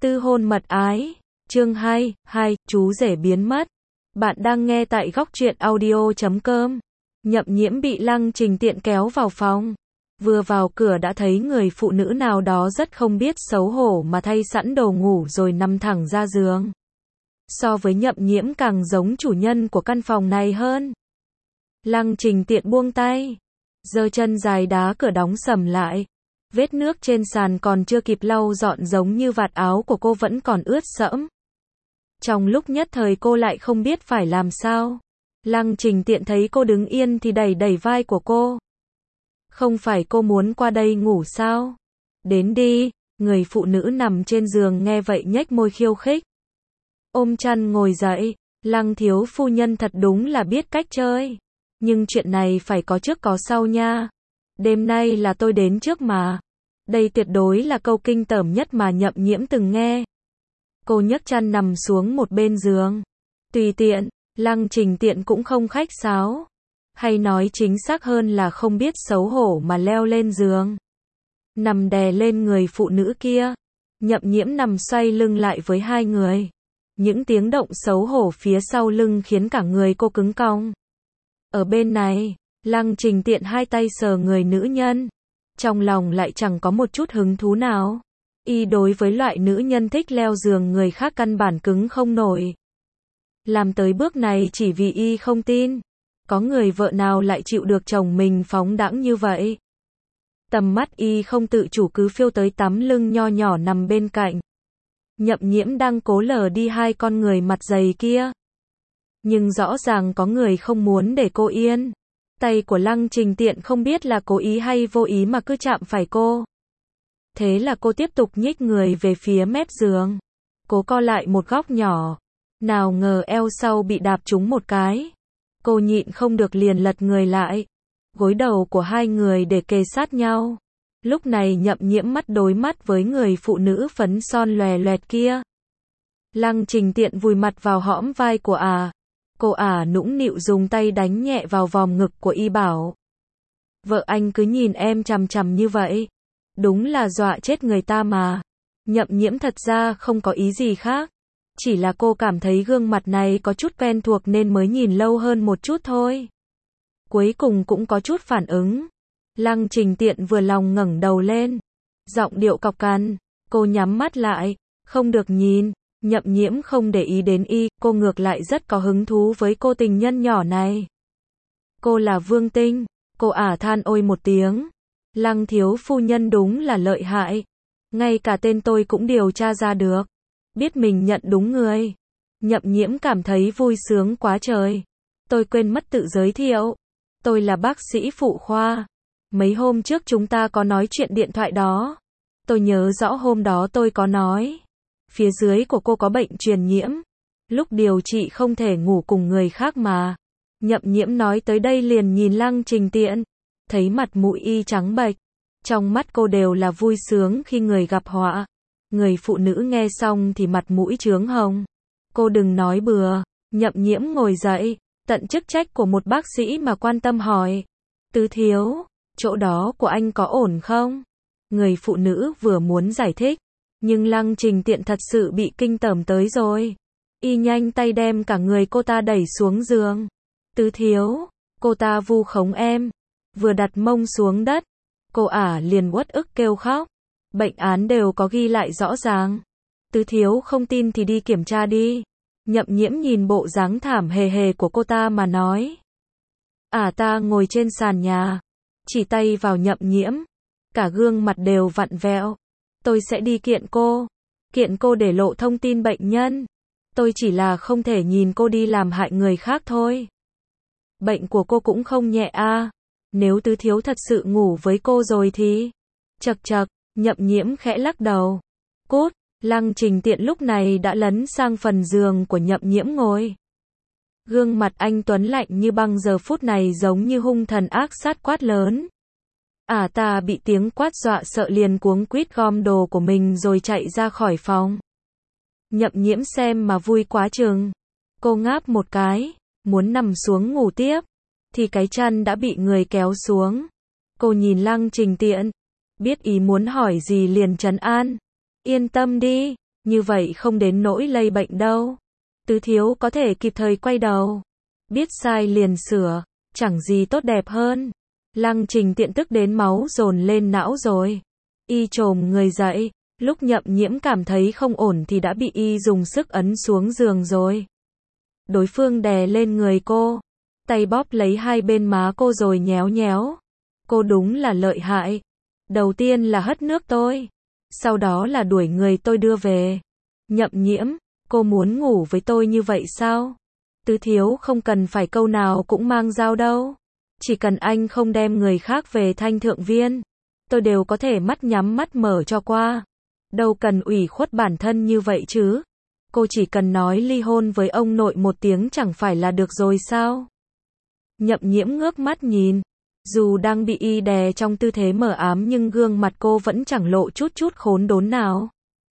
Tư hôn mật ái. Chương 2, chú rể biến mất. Bạn đang nghe tại góc truyện audio.com. Nhậm Nhiễm bị Lăng Trình Tiện kéo vào phòng. Vừa vào cửa đã thấy người phụ nữ nào đó rất không biết xấu hổ mà thay sẵn đồ ngủ rồi nằm thẳng ra giường. So với Nhậm Nhiễm càng giống chủ nhân của căn phòng này hơn. Lăng Trình Tiện buông tay, giơ chân dài đá cửa đóng sầm lại. Vết nước trên sàn còn chưa kịp lau dọn giống như vạt áo của cô vẫn còn ướt sẫm. Trong lúc nhất thời cô lại không biết phải làm sao. Lăng Trình Tiện thấy cô đứng yên thì đẩy đẩy vai của cô. Không phải cô muốn qua đây ngủ sao? Đến đi. Người phụ nữ nằm trên giường nghe vậy nhếch môi khiêu khích. Ôm chăn ngồi dậy. Lăng thiếu phu nhân thật đúng là biết cách chơi. Nhưng chuyện này phải có trước có sau nha. Đêm nay là tôi đến trước mà. Đây tuyệt đối là câu kinh tởm nhất mà Nhậm Nhiễm từng nghe. Cô nhấc chăn nằm xuống một bên giường. Tùy tiện. Lăng Trình Tiện cũng không khách sáo. Hay nói chính xác hơn là không biết xấu hổ mà leo lên giường. Nằm đè lên người phụ nữ kia. Nhậm Nhiễm nằm xoay lưng lại với hai người. Những tiếng động xấu hổ phía sau lưng khiến cả người cô cứng cong. Ở bên này, Lăng Trình Tiện hai tay sờ người nữ nhân. Trong lòng lại chẳng có một chút hứng thú nào. Y đối với loại nữ nhân thích leo giường người khác căn bản cứng không nổi. Làm tới bước này chỉ vì Y không tin. Có người vợ nào lại chịu được chồng mình phóng đãng như vậy. Tầm mắt Y không tự chủ cứ phiêu tới tấm lưng nho nhỏ nằm bên cạnh. Nhậm Nhiễm đang cố lờ đi hai con người mặt dày kia. Nhưng rõ ràng có người không muốn để cô yên. Tay của Lăng Trình Tiện không biết là cố ý hay vô ý mà cứ chạm phải cô. Thế là cô tiếp tục nhích người về phía mép giường. Cố co lại một góc nhỏ. Nào ngờ eo sau bị đạp trúng một cái. Cô nhịn không được liền lật người lại. Gối đầu của hai người để kề sát nhau. Lúc này Nhậm Nhiễm mắt đối mắt với người phụ nữ phấn son lòe loẹt kia. Lăng Trình Tiện vùi mặt vào hõm vai của Cô nũng nịu dùng tay đánh nhẹ vào vòm ngực của Y bảo. Vợ anh cứ nhìn em chằm chằm như vậy. Đúng là dọa chết người ta mà. Nhậm Nhiễm thật ra không có ý gì khác. Chỉ là cô cảm thấy gương mặt này có chút quen thuộc nên mới nhìn lâu hơn một chút thôi. Cuối cùng cũng có chút phản ứng. Lăng Trình Tiện vừa lòng ngẩng đầu lên. Giọng điệu cộc cằn. Cô nhắm mắt lại. Không được nhìn. Nhậm Nhiễm không để ý đến Y. Cô ngược lại rất có hứng thú với cô tình nhân nhỏ này. Cô là Vương Tinh. Cô than ôi một tiếng. Lăng thiếu phu nhân đúng là lợi hại. Ngay cả tên tôi cũng điều tra ra được. Biết mình nhận đúng người. Nhậm Nhiễm cảm thấy vui sướng quá trời. Tôi quên mất tự giới thiệu. Tôi là bác sĩ phụ khoa. Mấy hôm trước chúng ta có nói chuyện điện thoại đó. Tôi nhớ rõ hôm đó tôi có nói. Phía dưới của cô có bệnh truyền nhiễm. Lúc điều trị không thể ngủ cùng người khác mà. Nhậm Nhiễm nói tới đây liền nhìn Lăng Trình Tiện. Thấy mặt mũi Y trắng bệch. Trong mắt cô đều là vui sướng khi người gặp họa. Người phụ nữ nghe xong thì mặt mũi chướng hồng. Cô đừng nói bừa. Nhậm Nhiễm ngồi dậy. Tận chức trách của một bác sĩ mà quan tâm hỏi. Tứ thiếu, chỗ đó của anh có ổn không? Người phụ nữ vừa muốn giải thích. Nhưng Lăng Trình Tiện thật sự bị kinh tởm tới rồi. Y nhanh tay đem cả người cô ta đẩy xuống giường. Tứ thiếu, cô ta vu khống em. Vừa đặt mông xuống đất. Cô liền uất ức kêu khóc. Bệnh án đều có ghi lại rõ ràng. Tứ thiếu không tin thì đi kiểm tra đi. Nhậm Nhiễm nhìn bộ dáng thảm hề hề của cô ta mà nói. Ta ngồi trên sàn nhà. Chỉ tay vào Nhậm Nhiễm. Cả gương mặt đều vặn vẹo. Tôi sẽ đi kiện cô. Kiện cô để lộ thông tin bệnh nhân. Tôi chỉ là không thể nhìn cô đi làm hại người khác thôi. Bệnh của cô cũng không nhẹ Nếu tứ thiếu thật sự ngủ với cô rồi thì. Chậc chậc, Nhậm Nhiễm khẽ lắc đầu. Cút. Lăng Trình Tiện lúc này đã lấn sang phần giường của Nhậm Nhiễm ngồi. Gương mặt anh tuấn lạnh như băng giờ phút này giống như hung thần ác sát quát lớn. Ta bị tiếng quát dọa sợ liền cuống quýt gom đồ của mình rồi chạy ra khỏi phòng. Nhậm Nhiễm xem mà vui quá chừng. Cô ngáp một cái, muốn nằm xuống ngủ tiếp. Thì cái chăn đã bị người kéo xuống. Cô nhìn Lăng Trình Tiện. Biết ý muốn hỏi gì liền trấn an. Yên tâm đi, Như vậy không đến nỗi lây bệnh đâu. Tứ thiếu có thể kịp thời quay đầu. Biết sai liền sửa, chẳng gì tốt đẹp hơn. Lăng Trình Tiện tức đến máu dồn lên não rồi. Y chồm người dậy, lúc Nhậm Nhiễm cảm thấy không ổn thì đã bị y dùng sức ấn xuống giường rồi. Đối phương đè lên người cô, tay bóp lấy hai bên má cô rồi nhéo nhéo. Cô đúng là lợi hại. Đầu tiên là hất nước tôi, sau đó là đuổi người tôi đưa về. Nhậm Nhiễm, cô muốn ngủ với tôi như vậy sao? Tứ thiếu không cần phải câu nào cũng mang dao đâu. Chỉ cần anh không đem người khác về Thanh Thượng Viên, tôi đều có thể mắt nhắm mắt mở cho qua. Đâu cần ủy khuất bản thân như vậy chứ. Cô chỉ cần nói ly hôn với ông nội một tiếng chẳng phải là được rồi sao? Nhậm Nhiễm ngước mắt nhìn. Dù đang bị y đè trong tư thế mờ ám nhưng gương mặt cô vẫn chẳng lộ chút khốn đốn nào.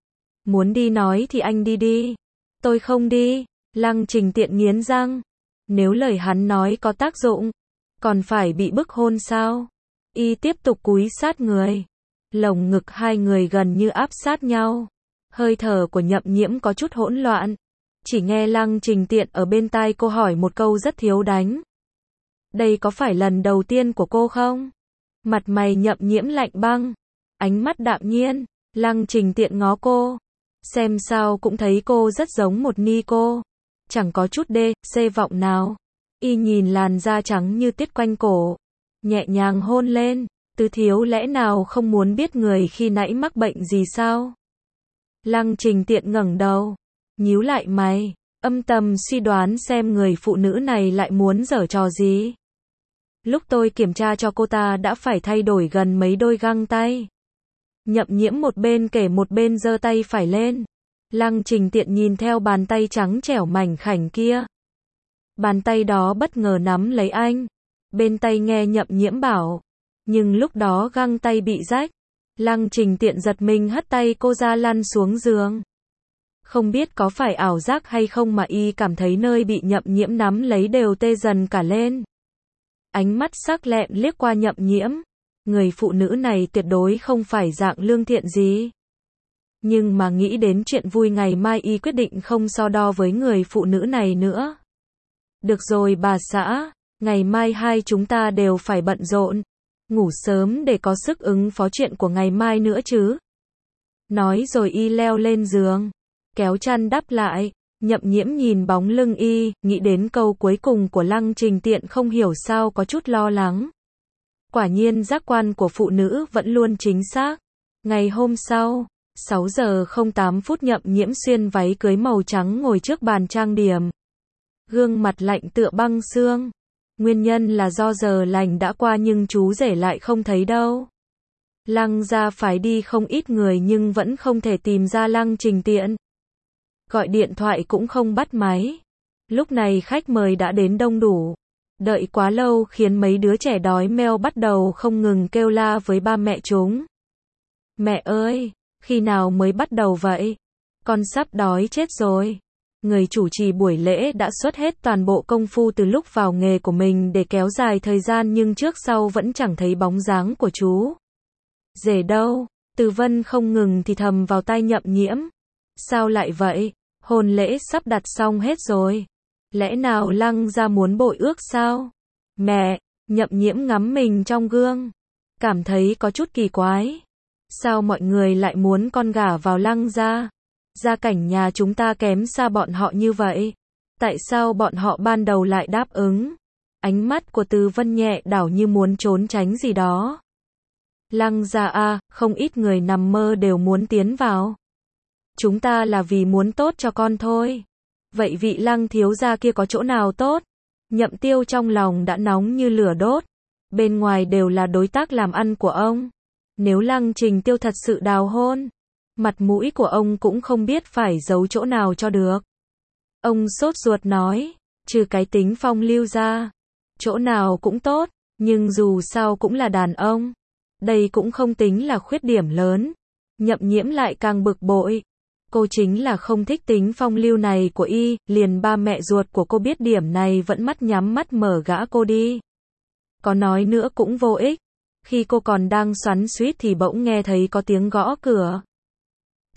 Muốn đi nói thì anh đi đi. Tôi không đi. Lăng Trình Tiện nghiến răng. Nếu lời hắn nói có tác dụng, còn phải bị bức hôn sao? Y tiếp tục cúi sát người. Lồng ngực hai người gần như áp sát nhau. Hơi thở của Nhậm Nhiễm có chút hỗn loạn. Chỉ nghe Lăng Trình Tiện ở bên tai cô hỏi một câu rất thiếu đánh. Đây có phải lần đầu tiên của cô không? Mặt mày Nhậm Nhiễm lạnh băng, ánh mắt đạm nhiên. Lăng Trình Tiện ngó cô, xem sao cũng thấy cô rất giống một ni cô, chẳng có chút xê vọng nào. Y nhìn làn da trắng như tuyết quanh cổ, nhẹ nhàng hôn lên. Tứ thiếu lẽ nào không muốn biết người khi nãy mắc bệnh gì sao? Lăng Trình Tiện ngẩng đầu, nhíu lại mày, âm thầm suy đoán xem người phụ nữ này lại muốn giở trò gì. Lúc tôi kiểm tra cho cô ta đã phải thay đổi gần mấy đôi găng tay. Nhậm Nhiễm một bên kể một bên giơ tay phải lên. Lăng Trình Tiện nhìn theo bàn tay trắng trẻo mảnh khảnh kia. Bàn tay đó bất ngờ nắm lấy anh. Bên tay nghe Nhậm Nhiễm bảo. Nhưng lúc đó găng tay bị rách. Lăng Trình Tiện giật mình hất tay cô ra lăn xuống giường. Không biết có phải ảo giác hay không mà y cảm thấy nơi bị Nhậm Nhiễm nắm lấy đều tê dần cả lên. Ánh mắt sắc lẹm liếc qua Nhậm Nhiễm. Người phụ nữ này tuyệt đối không phải dạng lương thiện gì. Nhưng mà nghĩ đến chuyện vui ngày mai y quyết định không so đo với người phụ nữ này nữa. Được rồi bà xã, ngày mai hai chúng ta đều phải bận rộn. Ngủ sớm để có sức ứng phó chuyện của ngày mai nữa chứ. Nói rồi y leo lên giường, kéo chăn đắp lại. Nhậm Nhiễm nhìn bóng lưng y, nghĩ đến câu cuối cùng của Lăng Trình Tiện không hiểu sao có chút lo lắng. Quả nhiên giác quan của phụ nữ vẫn luôn chính xác. Ngày hôm sau, 6 giờ 08 phút Nhậm Nhiễm xuyên váy cưới màu trắng ngồi trước bàn trang điểm. Gương mặt lạnh tựa băng xương. Nguyên nhân là do giờ lành đã qua nhưng chú rể lại không thấy đâu. Lăng gia phải đi không ít người nhưng vẫn không thể tìm ra Lăng Trình Tiện. Gọi điện thoại cũng không bắt máy. Lúc này khách mời đã đến đông đủ. Đợi quá lâu khiến mấy đứa trẻ đói meo bắt đầu không ngừng kêu la với ba mẹ chúng. Mẹ ơi, khi nào mới bắt đầu vậy? Con sắp đói chết rồi. Người chủ trì buổi lễ đã xuất hết toàn bộ công phu từ lúc vào nghề của mình để kéo dài thời gian nhưng trước sau vẫn chẳng thấy bóng dáng của chú rể đâu. Từ Vân không ngừng thì thầm vào tai Nhậm Nhiễm. Sao lại vậy? Hôn lễ sắp đặt xong hết rồi. Lẽ nào Lăng gia muốn bội ước sao? Mẹ, Nhậm Nhiễm ngắm mình trong gương. Cảm thấy có chút kỳ quái. Sao mọi người lại muốn con gả vào Lăng gia? Gia cảnh nhà chúng ta kém xa bọn họ như vậy. Tại sao bọn họ ban đầu lại đáp ứng? Ánh mắt của Từ Vân nhẹ đảo như muốn trốn tránh gì đó. Lăng gia à, không ít người nằm mơ đều muốn tiến vào. Chúng ta là vì muốn tốt cho con thôi. Vậy vị Lăng thiếu gia kia có chỗ nào tốt? Nhậm Tiêu trong lòng đã nóng như lửa đốt. Bên ngoài đều là đối tác làm ăn của ông. Nếu Lăng Trình Tiêu thật sự đào hôn, mặt mũi của ông cũng không biết phải giấu chỗ nào cho được. Ông sốt ruột nói, trừ cái tính phong lưu ra, chỗ nào cũng tốt, nhưng dù sao cũng là đàn ông. Đây cũng không tính là khuyết điểm lớn. Nhậm Nhiễm lại càng bực bội. Cô chính là không thích tính phong lưu này của y, liền ba mẹ ruột của cô biết điểm này vẫn mắt nhắm mắt mở gã cô đi. Có nói nữa cũng vô ích. Khi cô còn đang xoắn xuýt thì bỗng nghe thấy có tiếng gõ cửa.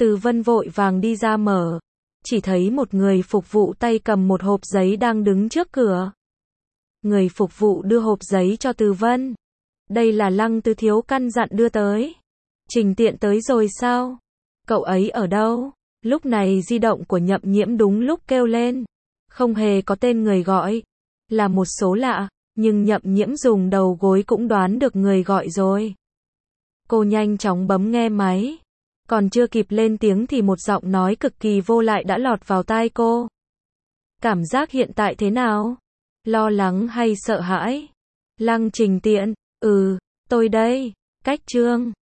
Từ Vân vội vàng đi ra mở. Chỉ thấy một người phục vụ tay cầm một hộp giấy đang đứng trước cửa. Người phục vụ đưa hộp giấy cho Từ Vân. Đây là Lăng Tứ thiếu căn dặn đưa tới. Trình Tiện tới rồi sao? Cậu ấy ở đâu? Lúc này di động của Nhậm Nhiễm đúng lúc kêu lên. Không hề có tên người gọi. Là một số lạ, nhưng Nhậm Nhiễm dùng đầu gối cũng đoán được người gọi rồi. Cô nhanh chóng bấm nghe máy. Còn chưa kịp lên tiếng thì một giọng nói cực kỳ vô lại đã lọt vào tai cô. Cảm giác hiện tại thế nào? Lo lắng hay sợ hãi? Lăng Trình Tiện, tôi đây. Cách Trương.